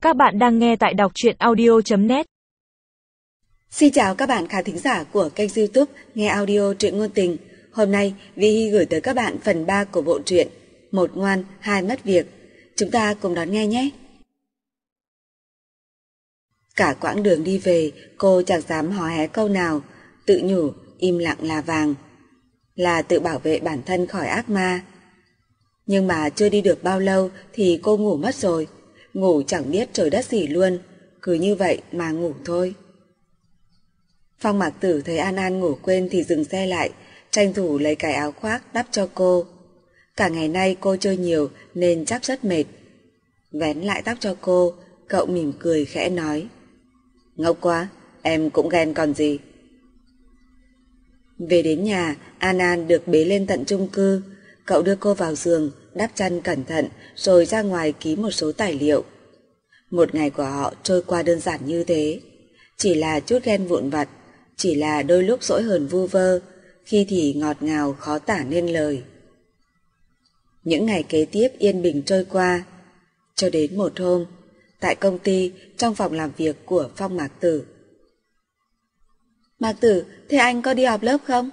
Các bạn đang nghe tại đọc truyện audio.net. Xin chào các bạn khán thính giả của kênh YouTube Nghe Audio Truyện Ngôn Tình. Hôm nay Vi Hy gửi tới các bạn phần 3 của bộ truyện Một ngoan, hai mất việc. Chúng ta cùng đón nghe nhé. Cả quãng đường đi về, cô chẳng dám hò hé câu nào, tự nhủ im lặng là vàng, là tự bảo vệ bản thân khỏi ác ma. Nhưng mà chưa đi được bao lâu thì cô ngủ mất rồi, ngủ chẳng biết trời đất gì luôn, cứ như vậy mà ngủ thôi. Phong Mạc Tử thấy An An ngủ quên thì dừng xe lại, tranh thủ lấy cái áo khoác đắp cho cô. Cả ngày nay cô chơi nhiều nên chắc rất mệt. Vén lại tóc cho cô, cậu mỉm cười khẽ nói: "Ngốc quá, em cũng ghen còn gì." Về đến nhà, An An được bế lên tận chung cư. Cậu đưa cô vào giường, đắp chăn cẩn thận rồi ra ngoài ký một số tài liệu. Một ngày của họ trôi qua đơn giản như thế, chỉ là chút ghen vụn vặt, chỉ là đôi lúc dỗi hờn vu vơ, khi thì ngọt ngào khó tả nên lời. Những ngày kế tiếp yên bình trôi qua, cho đến một hôm, tại công ty, trong phòng làm việc của Phong Mạc Tử. "Mạc Tử, thế anh có đi học lớp không?"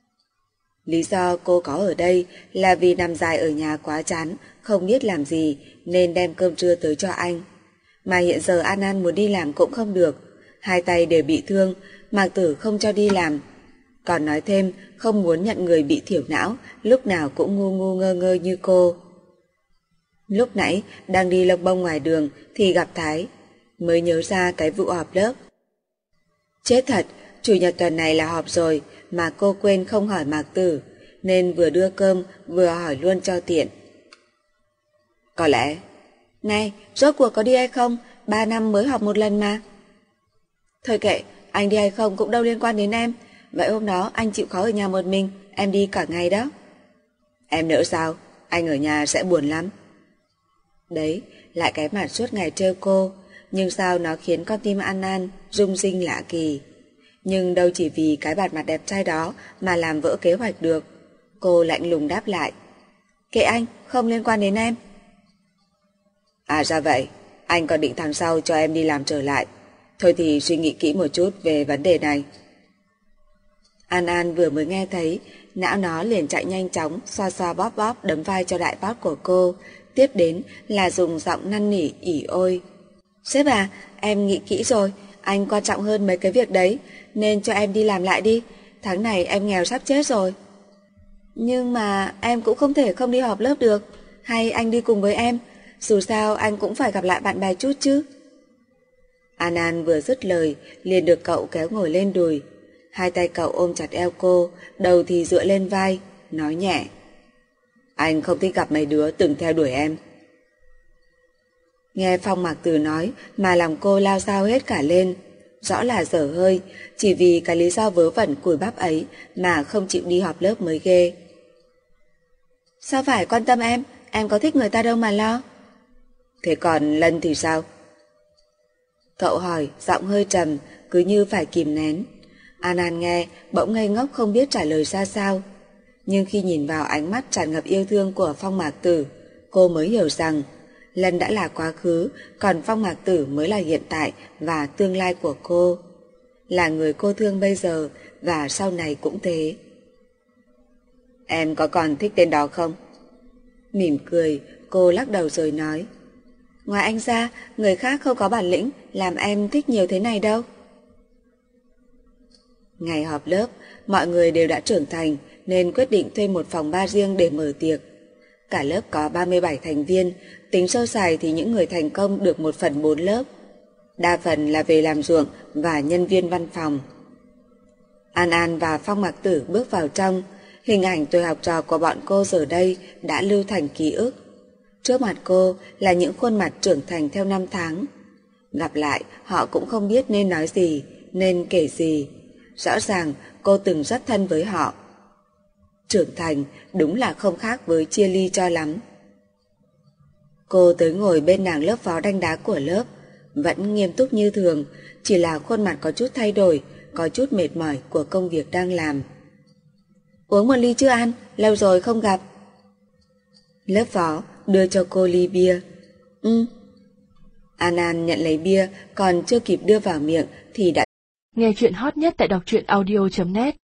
Lý do cô có ở đây là vì nằm dài ở nhà quá chán, không biết làm gì nên đem cơm trưa tới cho anh. Mà hiện giờ An An muốn đi làm cũng không được, hai tay đều bị thương, Mạc Tử không cho đi làm. Còn nói thêm không muốn nhận người bị thiểu não, lúc nào cũng ngu ngu ngơ ngơ như cô. Lúc nãy đang đi lông bông ngoài đường thì gặp Thái, mới nhớ ra cái vụ họp lớp. Chết thật, chủ nhật tuần này là họp rồi mà cô quên không hỏi Mạc Tử, nên vừa đưa cơm vừa hỏi luôn cho tiện. "Có lẽ..." "Này, rốt cuộc có đi hay không? 3 năm mới họp một lần mà." "Thôi kệ, anh đi hay không cũng đâu liên quan đến em. Vậy hôm đó anh chịu khó ở nhà một mình, em đi cả ngày đó." "Em nỡ sao? Anh ở nhà sẽ buồn lắm." Đấy, lại cái mặt suốt ngày trêu cô, nhưng sao nó khiến con tim An An rung rinh lạ kỳ. Nhưng đâu chỉ vì cái bạt mặt đẹp trai đó mà làm vỡ kế hoạch được. Cô lạnh lùng đáp lại: "Kệ anh, không liên quan đến em." "À ra vậy, anh còn định tháng sau cho em đi làm trở lại. Thôi thì suy nghĩ kỹ một chút về vấn đề này." An An vừa mới nghe thấy, não nó liền chạy nhanh chóng, xoa xoa bóp bóp đấm vai cho đại boss của cô, tiếp đến là dùng giọng năn nỉ ỉ ôi: "Sếp à, em nghĩ kỹ rồi, anh quan trọng hơn mấy cái việc đấy, nên cho em đi làm lại đi, tháng này em nghèo sắp chết rồi." "Nhưng mà em cũng không thể không đi họp lớp được, hay anh đi cùng với em, dù sao anh cũng phải gặp lại bạn bè chút chứ." An An vừa dứt lời liền được cậu kéo ngồi lên đùi, hai tay cậu ôm chặt eo cô, đầu thì dựa lên vai, nói nhẹ: "Anh không thích gặp mấy đứa từng theo đuổi em." Nghe Phong Mạc Tử nói mà lòng cô lao xao hết cả lên, rõ là dở hơi, chỉ vì cái lý do vớ vẩn cùi bắp ấy mà không chịu đi họp lớp mới ghê. "Sao phải quan tâm em có thích người ta đâu mà lo." "Thế còn Lân thì sao?" Cậu hỏi, giọng hơi trầm, cứ như phải kìm nén. An An nghe, bỗng ngây ngốc không biết trả lời ra sao. Nhưng khi nhìn vào ánh mắt tràn ngập yêu thương của Phong Mạc Tử, cô mới hiểu rằng Lân đã là quá khứ, còn Phong Mạc Tử mới là hiện tại và tương lai của cô. Là người cô thương bây giờ và sau này cũng thế. "Em có còn thích tên đó không?" Mỉm cười, cô lắc đầu rồi nói: "Ngoài anh ra, người khác không có bản lĩnh làm em thích nhiều thế này đâu." Ngày họp lớp, mọi người đều đã trưởng thành nên quyết định thuê một phòng bar riêng để mở tiệc. Cả lớp có 37 thành viên, tính sơ sài thì những người thành công được 1/4 lớp. Đa phần là về làm ruộng và nhân viên văn phòng. An An và Phong Mạc Tử bước vào trong, hình ảnh tuổi học trò của bọn cô giờ đây đã lưu thành ký ức. Trước mặt cô là những khuôn mặt trưởng thành theo năm tháng. Gặp lại, họ cũng không biết nên nói gì, nên kể gì. Rõ ràng cô từng rất thân với họ. Trưởng thành đúng là không khác với chia ly cho lắm. Cô tới ngồi bên nàng lớp phó đanh đá của lớp, vẫn nghiêm túc như thường, chỉ là khuôn mặt có chút thay đổi, có chút mệt mỏi của công việc đang làm. "Uống một ly chưa An, lâu rồi không gặp." Lớp phó đưa cho cô ly bia. An nhận lấy bia, còn chưa kịp đưa vào miệng thì đã... Nghe chuyện hot nhất tại đọc truyện audio.net